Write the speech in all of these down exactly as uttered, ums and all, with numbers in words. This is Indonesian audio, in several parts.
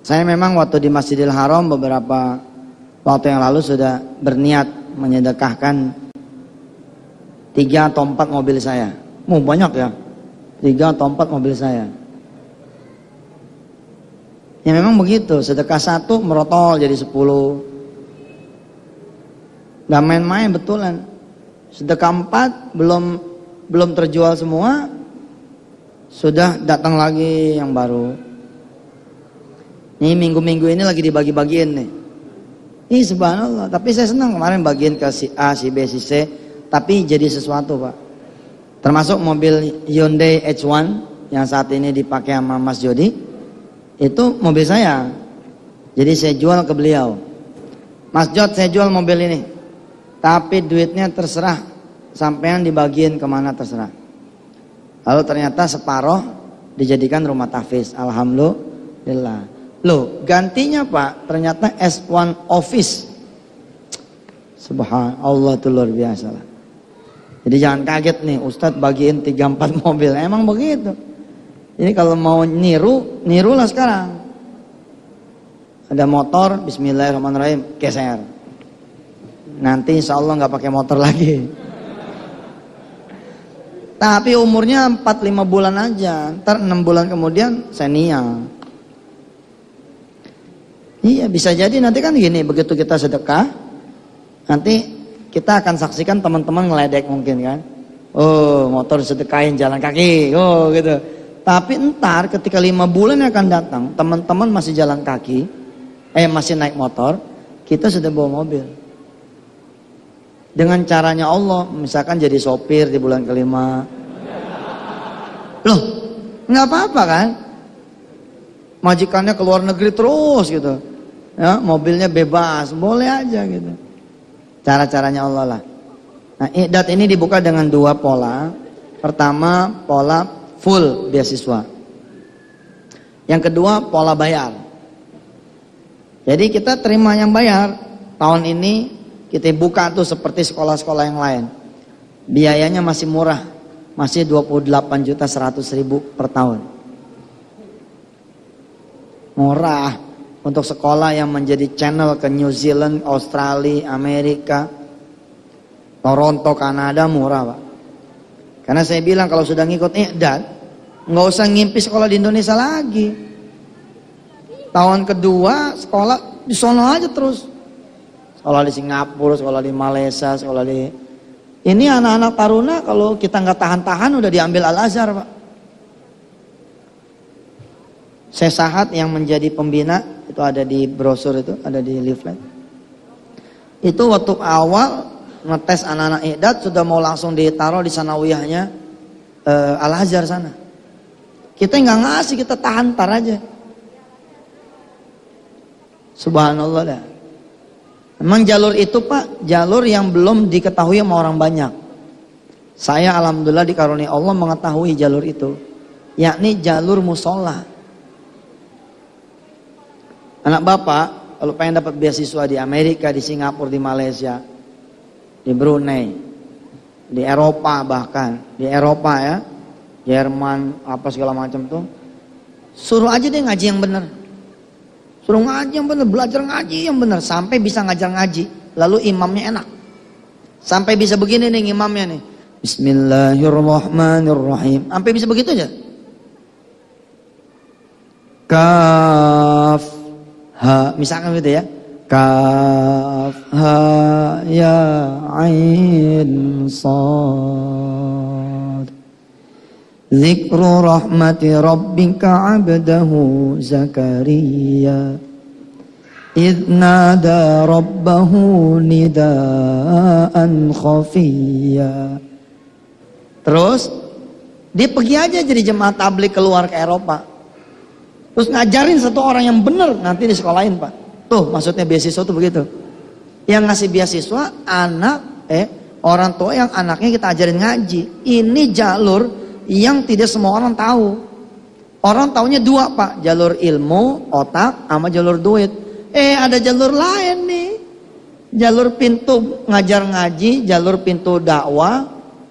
Saya memang waktu di Masjidil Haram beberapa waktu yang lalu sudah berniat menyedekahkan tiga atau empat mobil saya. Mau banyak ya, tiga atau empat mobil saya. Ya memang begitu, sedekah satu merotol jadi sepuluh. Gak main-main betulan. Sedekah empat belum belum terjual semua, sudah datang lagi yang baru. Ini minggu-minggu ini lagi dibagi-bagiin nih. Ih subhanallah, tapi saya senang kemarin bagiin ke si A, si B, si C. Tapi jadi sesuatu Pak. Termasuk mobil Hyundai H satu yang saat ini dipakai sama Mas Jody. Itu mobil saya. Jadi saya jual ke beliau. Mas Jod, saya jual mobil ini. Tapi duitnya terserah. Sampean dibagiin kemana terserah. Lalu ternyata separoh dijadikan rumah tahfiz. Alhamdulillah. Loh, gantinya Pak, ternyata S satu Office. Subhanallah, itu luar biasa lah. Jadi jangan kaget nih, Ustadz bagiin tiga empat mobil. Emang begitu. Jadi kalau mau niru, nirulah sekarang. Ada motor, bismillahirrahmanirrahim, geser. Nanti insya Allah nggak pakai motor lagi. Tapi umurnya empat lima bulan aja. Ntar enam bulan kemudian senior. Iya bisa jadi nanti kan gini, begitu kita sedekah, nanti kita akan saksikan teman-teman ngeledek mungkin kan. Oh motor sedekahin jalan kaki, oh gitu. Tapi entar ketika lima bulan yang akan datang, teman-teman masih jalan kaki, eh masih naik motor, kita sudah bawa mobil. Dengan caranya Allah, misalkan jadi sopir di bulan kelima. Loh, nggak apa-apa kan? Majikannya ke luar negeri terus gitu. Ya, mobilnya bebas, boleh aja gitu. Cara-caranya Allah lah. Nah, iqdat ini dibuka dengan dua pola. Pertama, pola full beasiswa. Yang kedua, pola bayar. Jadi kita terima yang bayar. Tahun ini kita buka tuh seperti sekolah-sekolah yang lain. Biayanya masih murah. Masih dua puluh delapan juta seratus ribu per tahun. Murah. Untuk sekolah yang menjadi channel ke New Zealand, Australia, Amerika, Toronto, Kanada murah Pak. Karena saya bilang kalau sudah ngikut iqdat, nggak usah ngimpi sekolah di Indonesia lagi. Tahun kedua sekolah di sono aja terus. Sekolah di Singapura, sekolah di Malaysia, sekolah di... Ini anak-anak taruna kalau kita nggak tahan-tahan udah diambil Al-Azhar Pak. Sesahat yang menjadi pembina itu ada di brosur itu, ada di leaflet. Itu waktu awal ngetes anak-anak iqdat sudah mau langsung ditaruh di sanawiyahnya uh, Al-Azhar sana. Kita nggak ngasih, kita tahan tar aja. Subhanallah dah. Memang jalur itu Pak, jalur yang belum diketahui sama orang banyak. Saya alhamdulillah dikaruniai Allah mengetahui jalur itu, yakni jalur musola. Anak bapak kalau pengen dapat beasiswa di Amerika, di Singapura, di Malaysia, di Brunei, di Eropa bahkan, di Eropa ya, Jerman, apa segala macam tuh, suruh aja deh ngaji yang benar. Suruh ngaji yang benar, belajar ngaji yang benar, sampai bisa ngajar ngaji, lalu imamnya enak. Sampai bisa begini nih imamnya nih, Bismillahirrahmanirrahim, sampai bisa begitu aja. Kaf ha, misalkan gitu ya. Kaf ha ya ain sad. Zikru rahmati rabbika abdahu Zakaria idh nada rabbahu nidaan khafiyya. Terus dia pergi aja jadi jemaah tabligh keluar ke Eropa. Terus ngajarin satu orang yang benar, nanti di sekolahin Pak. Tuh maksudnya beasiswa tuh begitu. Yang ngasih beasiswa anak, eh orang tua yang anaknya kita ajarin ngaji. Ini jalur yang tidak semua orang tahu. Orang taunya dua Pak, jalur ilmu, otak, sama jalur duit. Eh ada jalur lain nih. Jalur pintu ngajar ngaji, jalur pintu dakwah.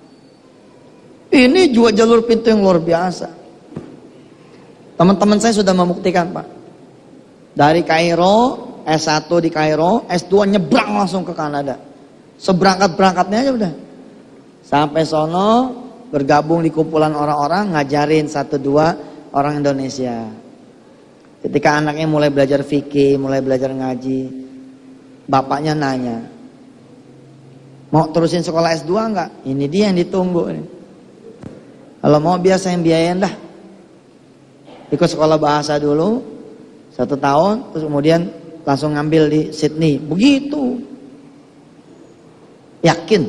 Ini juga jalur pintu yang luar biasa. Teman-teman saya sudah membuktikan Pak. Dari Kairo, S satu di Kairo, S dua nyebrang langsung ke Kanada. Seberangkat-berangkatnya aja udah. Sampai sono bergabung di kumpulan orang-orang ngajarin satu dua orang Indonesia. Ketika anaknya mulai belajar fikih, mulai belajar ngaji, bapaknya nanya, mau terusin sekolah S dua enggak? Ini dia yang ditunggu nih. Kalau mau biasa yang biayain dah. Ikut sekolah bahasa dulu satu tahun, terus kemudian langsung ngambil di Sydney. Begitu. Yakin?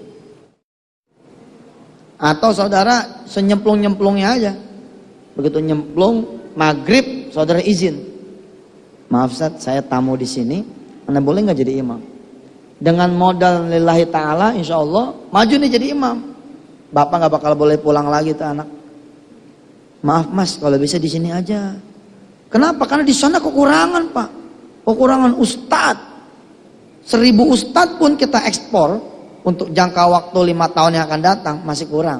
Atau saudara senyemplung-nyemplungnya aja. Begitu nyemplung, maghrib saudara izin. Maaf Ustaz, saya tamu di sini, Anda boleh nggak jadi imam? Dengan modal lillahi ta'ala, insya Allah maju nih jadi imam. Bapak nggak bakal boleh pulang lagi tuh anak. Maaf mas, kalau bisa di sini aja. Kenapa? Karena di sana kekurangan pak, kekurangan ustad. Seribu ustad pun kita ekspor untuk jangka waktu lima tahun yang akan datang masih kurang.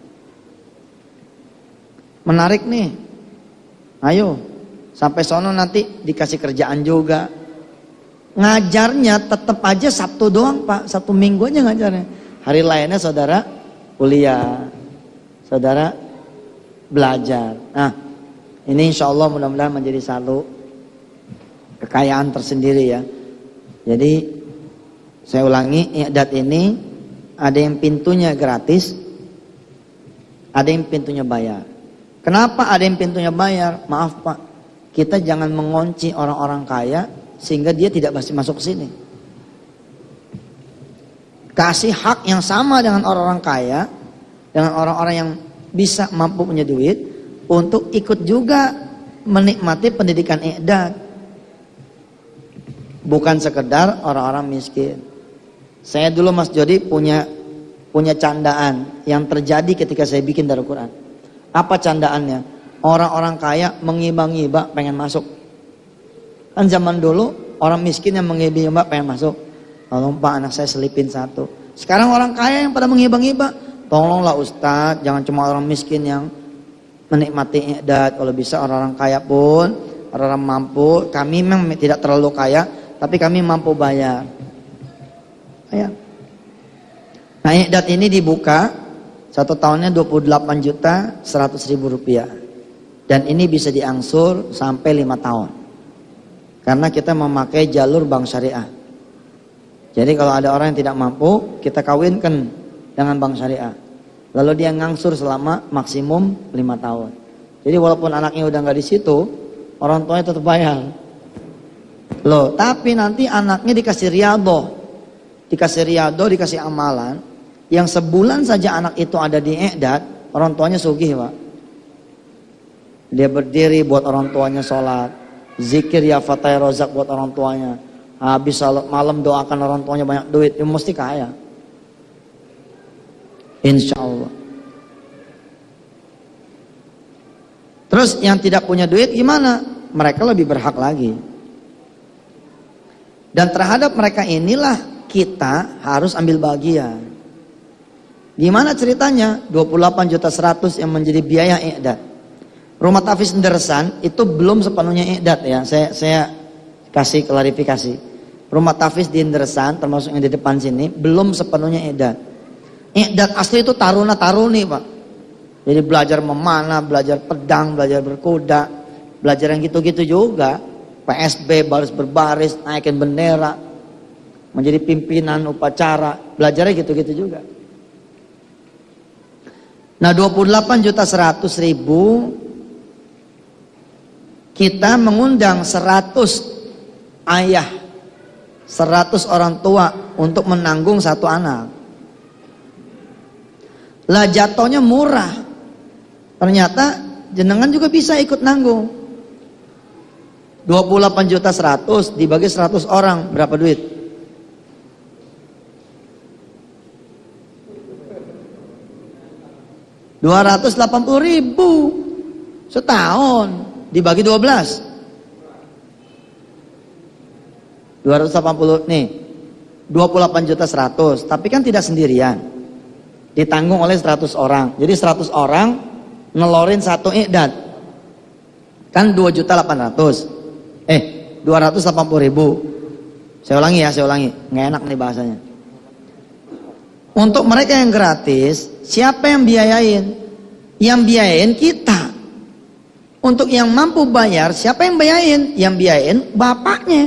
Menarik nih, ayo sampai sono nanti dikasih kerjaan juga. Ngajarnya tetap aja Sabtu doang pak, Sabtu Minggu aja ngajarnya. Hari lainnya saudara kuliah, saudara belajar. Nah, ini insya Allah mudah-mudahan menjadi satu kekayaan tersendiri ya. Jadi saya ulangi, i'dad ini ada yang pintunya gratis, ada yang pintunya bayar. Kenapa ada yang pintunya bayar? Maaf pak, kita jangan mengunci orang-orang kaya sehingga dia tidak pasti masuk ke sini. Kasih hak yang sama dengan orang-orang kaya, dengan orang-orang yang bisa mampu punya duit untuk ikut juga menikmati pendidikan i'dad. Bukan sekedar orang-orang miskin. Saya dulu Mas Jody punya punya candaan yang terjadi ketika saya bikin Darul Quran. Apa candaannya? Orang-orang kaya mengiba-ngiba pengen masuk. Kan zaman dulu orang miskin yang mengiba-ngiba pengen masuk. Tolong Pak, anak saya selipin satu. Sekarang orang kaya yang pada mengiba-ngiba, tolonglah Ustadz, jangan cuma orang miskin yang menikmati i'dad. Kalau bisa orang-orang kaya pun, orang-orang mampu. Kami memang tidak terlalu kaya, tapi kami mampu bayar. Ayah. Nah i'dad ini dibuka satu tahunnya dua puluh delapan juta seratus ribu rupiah. Dan ini bisa diangsur sampai lima tahun. Karena kita memakai jalur bank syariah. Jadi kalau ada orang yang tidak mampu, kita kawinkan dengan bank syariah. Lalu dia ngangsur selama maksimum lima tahun. Jadi walaupun anaknya udah nggak di situ, orang tuanya tetap bayar. Loh, tapi nanti anaknya dikasih riadoh. Dikasih riadoh, dikasih amalan. Yang sebulan saja anak itu ada di i'dad, orang tuanya sugih pak. Dia berdiri buat orang tuanya sholat. Zikir ya Fatay Rozak buat orang tuanya. Habis salat malam doakan orang tuanya banyak duit. Dia mesti kaya. Insya Allah. Terus yang tidak punya duit gimana? Mereka lebih berhak lagi. Dan terhadap mereka inilah kita harus ambil bagian. Gimana ceritanya? dua puluh delapan juta seratus yang menjadi biaya i'dad. Rumah Tahfiz Ndersan itu belum sepenuhnya i'dad ya. Saya saya kasih klarifikasi. Rumah Tahfiz di Ndersan termasuk yang di depan sini belum sepenuhnya i'dad. I'dad asli itu taruna-taruni pak. Jadi belajar memanah, belajar pedang, belajar berkuda, belajar yang gitu-gitu juga. P S B baris berbaris, naikin bendera, menjadi pimpinan upacara, belajarnya gitu-gitu juga. Nah dua puluh delapan juta seratus ribu kita mengundang seratus ayah, seratus orang tua untuk menanggung satu anak. Lah jatuhnya murah. Ternyata jenengan juga bisa ikut nanggung. dua puluh delapan juta seratus dibagi seratus orang berapa duit? dua ratus delapan puluh ribu setahun dibagi dua belas. dua ratus delapan puluh nih. dua puluh delapan juta seratus, tapi kan tidak sendirian. Ditanggung oleh seratus orang. Jadi seratus orang nelorin satu i'dad. Kan dua juta delapan ratus. Eh, dua ratus delapan puluh ribu. Saya ulangi ya, saya ulangi. Nggak enak nih bahasanya. Untuk mereka yang gratis, siapa yang biayain? Yang biayain kita. Untuk yang mampu bayar, siapa yang biayain? Yang biayain bapaknya.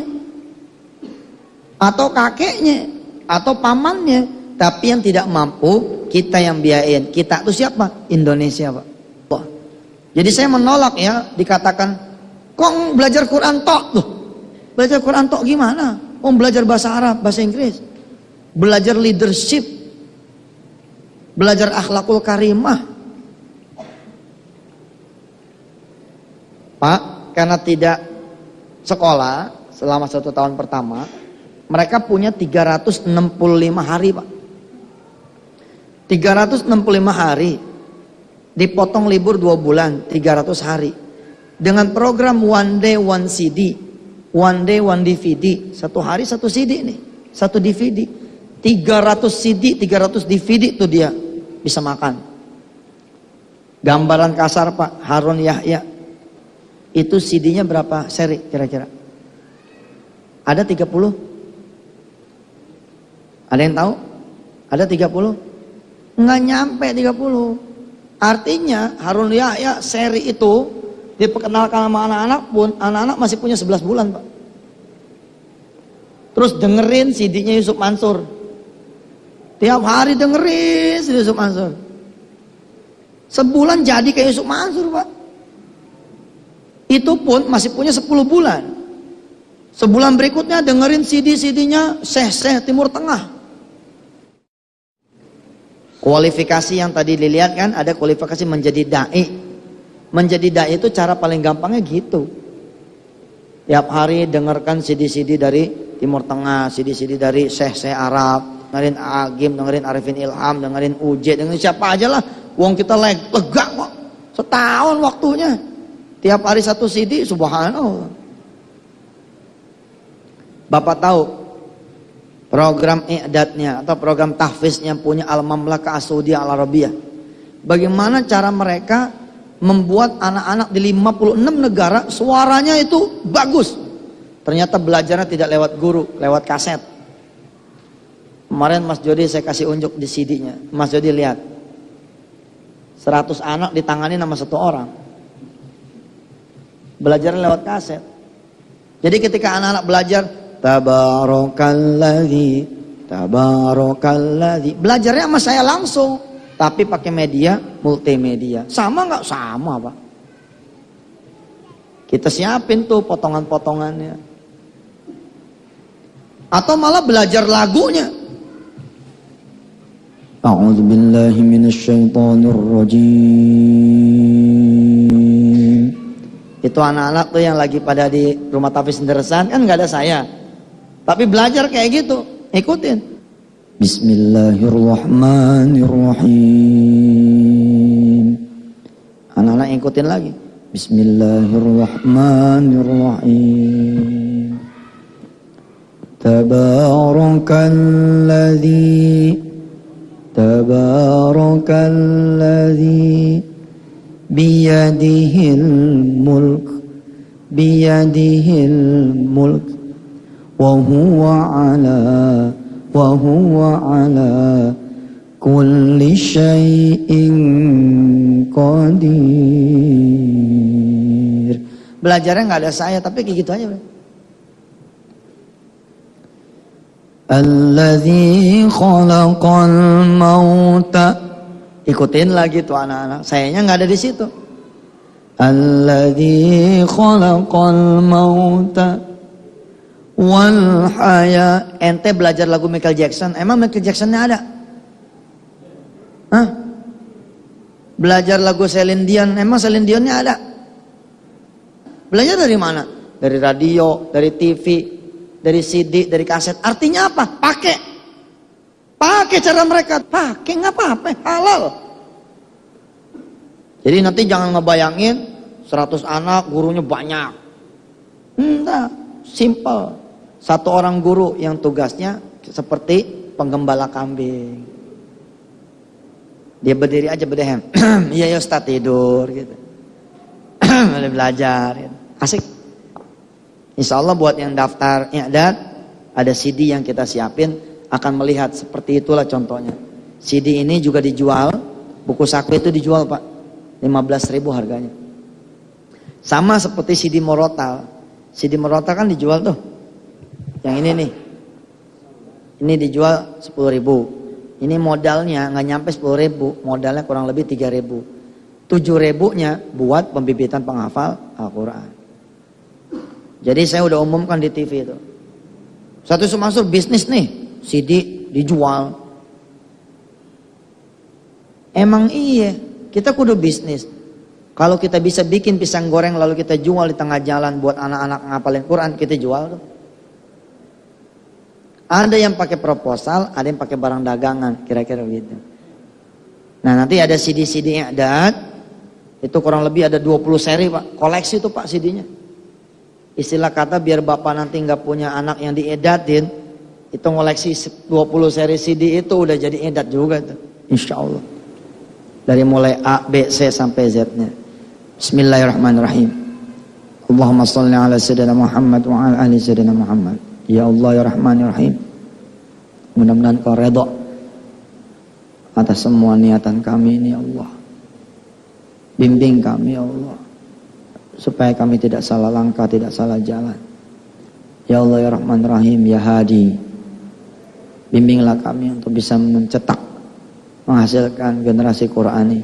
Atau kakeknya. Atau pamannya. Tapi yang tidak mampu, kita yang biayain. Kita itu siapa? Indonesia, Pak. Jadi saya menolak ya, dikatakan, kok belajar Quran tok? Loh, belajar Quran tok gimana? Oh, belajar bahasa Arab, bahasa Inggris. Belajar leadership. Belajar akhlakul karimah. Pak, karena tidak sekolah selama satu tahun pertama, mereka punya tiga ratus enam puluh lima hari, Pak. tiga ratus enam puluh lima hari, dipotong libur dua bulan, tiga ratus hari. Dengan program One Day One C D, One Day One D V D, satu hari satu C D nih, satu D V D. tiga ratus C D, tiga ratus D V D tuh dia bisa makan. Gambaran kasar Pak, Harun Yahya. Itu C D-nya berapa seri kira-kira? Ada tiga puluh? Ada yang tahu? Ada tiga puluh? Nggak nyampe tiga puluh. Artinya Harun Yahya seri itu diperkenalkan sama anak-anak pun, anak-anak masih punya sebelas bulan, Pak. Terus dengerin C D-nya Yusuf Mansur. Tiap hari dengerin C D Yusuf Mansur. Sebulan jadi kayak Yusuf Mansur, Pak. Itu pun masih punya sepuluh bulan. Sebulan berikutnya dengerin C D-C D-nya Syekh-Syekh Timur Tengah. Kualifikasi yang tadi dilihat kan, ada kualifikasi menjadi da'i. Menjadi da'i itu cara paling gampangnya gitu. Tiap hari dengarkan C D-C D dari Timur Tengah, C D-C D dari Syekh-Syekh Arab, dengerin Agim, dengerin Arifin Ilham, dengerin Uje, dengerin siapa aja lah. Uang kita lega kok. Setahun waktunya. Tiap hari satu C D, subhanallah. Bapak tahu program i'dadnya atau program tahfiznya punya Al-Mamlakah As-Saudiyah Al-Arabiyah. Bagaimana cara mereka membuat anak-anak di lima puluh enam negara suaranya itu bagus. Ternyata belajarnya tidak lewat guru, lewat kaset. Kemarin Mas Jody saya kasih unjuk di C D-nya. Mas Jody lihat. seratus anak ditangani sama satu orang. Belajar lewat kaset. Jadi ketika anak-anak belajar Tabarakalladzi Tabarakalladzi, belajarnya sama saya langsung, tapi pakai media multimedia. Sama nggak? Sama, Pak. Kita siapin tuh potongan-potongannya. Atau malah belajar lagunya. A'udzu billahi minasyaitonir rajim. Itu anak-anak tuh yang lagi pada di rumah tahfiz Senderesan kan nggak ada saya. Tapi belajar kayak gitu, ikutin. Bismillahirrahmanirrahim. Anak-anak ikutin lagi. Bismillahirrahmanirrahim. Tabarakalladzi Tabarakalladzi biyadihil mulk biyadihil mulk wa huwa ala wa huwa ala kulli syai'in qadir. Belajarnya nggak ada saya, tapi kayak gitu aja. Alladzi khalaqal mauta. Ikutin lagi tuh anak-anak. Sayanya nggak ada di situ. Alladzi khalaqal mauta wal haya. Ente belajar lagu Michael Jackson. Emang Michael Jacksonnya ada? Hah? Belajar lagu Celine Dion. Emang Celine Dionnya ada? Belajar dari mana? Dari radio, dari T V, dari C D, dari kaset. Artinya apa? Pakai. Pakai cara mereka. Pakai nggak apa-apa. Halal. Jadi nanti jangan ngebayangin seratus anak gurunya banyak. Enggak. Simple. Satu orang guru yang tugasnya seperti penggembala kambing. Dia berdiri aja berdehem. Iya ya Ustaz, tidur gitu. Boleh belajar gitu. Asik. Insya Allah buat yang daftar i'dad, ada C D yang kita siapin, akan melihat seperti itulah contohnya. C D ini juga dijual, buku saku itu dijual Pak, lima belas ribu harganya. Sama seperti C D Morotal. C D Morotal kan dijual tuh. Yang ini nih. Ini dijual sepuluh ribu. Ini modalnya nggak nyampe sepuluh ribu, modalnya kurang lebih tiga ribu. tujuh ribunya buat pembibitan penghafal Al-Quran. Jadi saya udah umumkan di T V itu. Satu Sumasur bisnis nih, C D dijual. Emang iya, kita kudu bisnis. Kalau kita bisa bikin pisang goreng lalu kita jual di tengah jalan buat anak-anak ngapalin Quran, kita jual tuh. Ada yang pakai proposal, ada yang pakai barang dagangan, kira-kira begitu. Nah nanti ada C D-C D i'dad, itu kurang lebih ada dua puluh seri Pak, koleksi tuh Pak C D-nya. Istilah kata biar Bapak nanti nggak punya anak yang diedatin, itu ngoleksi dua puluh seri C D itu udah jadi edat juga tuh, insya Allah. Dari mulai A, B, C sampai Z-nya. Bismillahirrahmanirrahim. Allahumma salli ala sayyidina Muhammad wa ala ali sayyidina Muhammad. Ya Allah ya Rahman ya Rahim. Mudah-mudahan kau redha atas semua niatan kami ini ya Allah. Bimbing kami ya Allah, supaya kami tidak salah langkah, tidak salah jalan. Ya Allah ya Rahman ya Rahim, ya Hadi. Bimbinglah kami untuk bisa mencetak, menghasilkan generasi Qurani.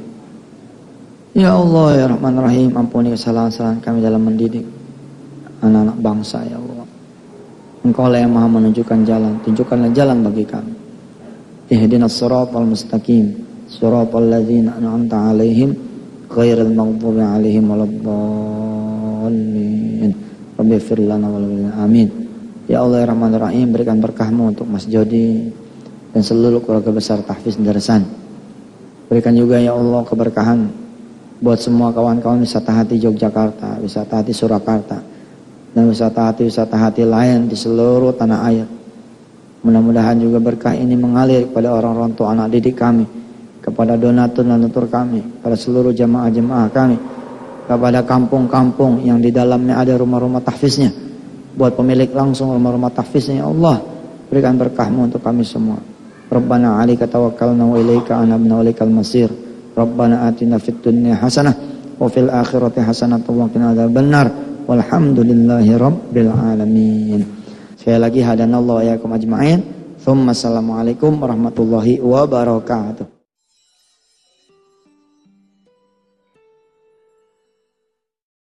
Ya Allah ya Rahman ya Rahim, ampuni kesalahan-kesalahan kami dalam mendidik anak-anak bangsa ya Allah. Engkau lah yang maha menunjukkan jalan, tunjukkanlah jalan bagi kami. Ihdinas siratal mustaqim, siratal ladzina an'amta 'alaihim ghairil maghdubi 'alaihim waladdallin. Rabbighfir lana wa lahum amin. Ya Allah ya Rahman ya Rahim, berikan berkah-Mu untuk Mas Jody dan seluruh keluarga besar Tahfiz Darsan. Berikan juga ya Allah keberkahan buat semua kawan-kawan wisata hati Yogyakarta, wisata hati Surakarta, dan wisata hati-wisata hati lain di seluruh tanah air. Mudah-mudahan juga berkah ini mengalir kepada orang-orang tua anak didik kami, kepada donatur-donatur kami, pada seluruh jamaah-jamaah kami, kepada kampung-kampung yang di dalamnya ada rumah-rumah tahfiznya, buat pemilik langsung rumah-rumah tahfiznya ya Allah, berikan berkah-Mu untuk kami semua. Rabbana 'alaika tawakkalna wa ilaika anabna wa ilaikal masir. Rabbana atina fid dunya hasanah wa fil akhirati hasanah wa qina adzabannar. Walhamdulillahi rabbil alamin. Sekali lagi hadanallahu wa iyyakum ajma'in. Tsumma assalamualaikum warahmatullahi wabarakatuh.